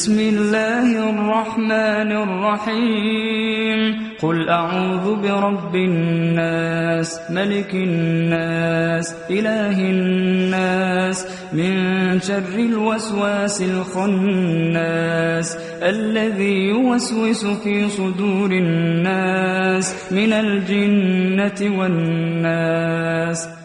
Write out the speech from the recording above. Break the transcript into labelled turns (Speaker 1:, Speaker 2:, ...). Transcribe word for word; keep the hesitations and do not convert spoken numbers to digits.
Speaker 1: بسم الله الرحمن الرحيم قل أعوذ برب الناس ملك الناس إله الناس من شر الوسواس الخناس الذي يوسوس في صدور الناس من الجنة والناس.